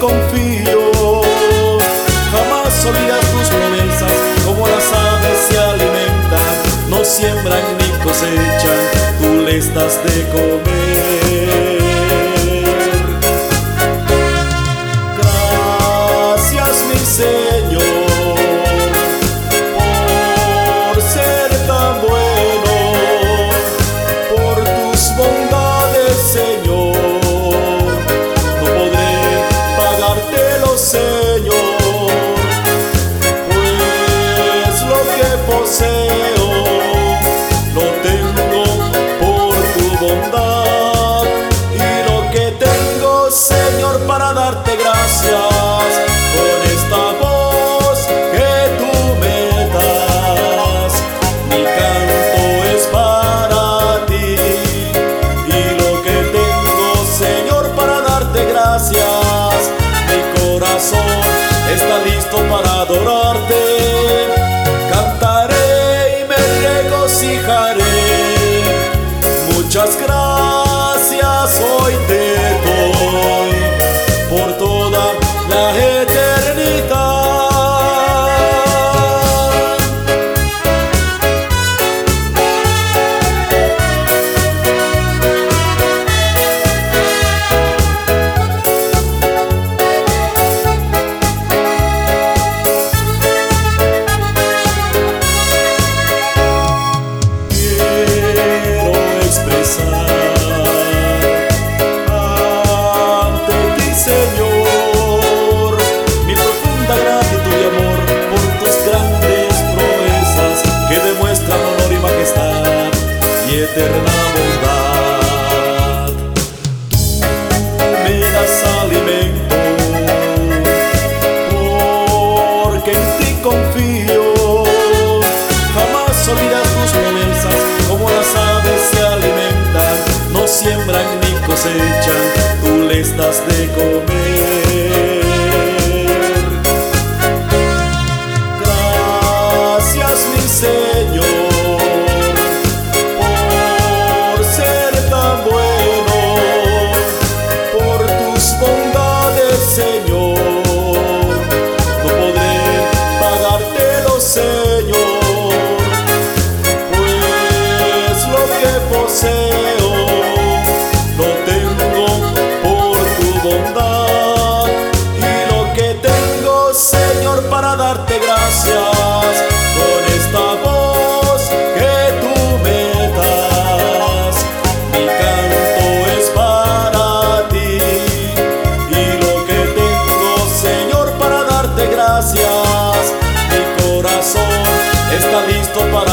confío. Jamás olvidas tus promesas, como las aves se alimentan, no siembran ni cosechan, tú les das de comer. Gracias, mi Señor, por ser tan bueno, por tus bondades, Señor. No podré pagártelo, Señor, pues lo que poseo lo tengo por tu bondad, y lo que tengo, Señor, para darte gracias, con esta voz que tú me das, mi canto es para ti, y lo que tengo, Señor, para darte gracias, mi corazón está listo para adorarte. Cantaré y me regocijaré, muchas gracias hoy te doy por toda la eternidad. Quiero expresar ante ti, Señor, mi profunda gratitud y amor por tus grandes proezas que demuestran honor y majestad y eterna bondad. Tú me das alimento, porque en ti confío. Jamás olvidas tus promesas, como las aves se alimentan, no siembran ni cosechan, tú les das de comer. Gracias, mi Señor, por ser tan bueno, por tus bondades, Señor. No podré pagártelo, Señor, pues lo que poseo lo tengo por tu bondad, y lo que tengo, Señor, para darte gracias, con esta voz que tú me das, mi canto es para ti, y lo que tengo, Señor, para darte gracias, mi corazón está listo para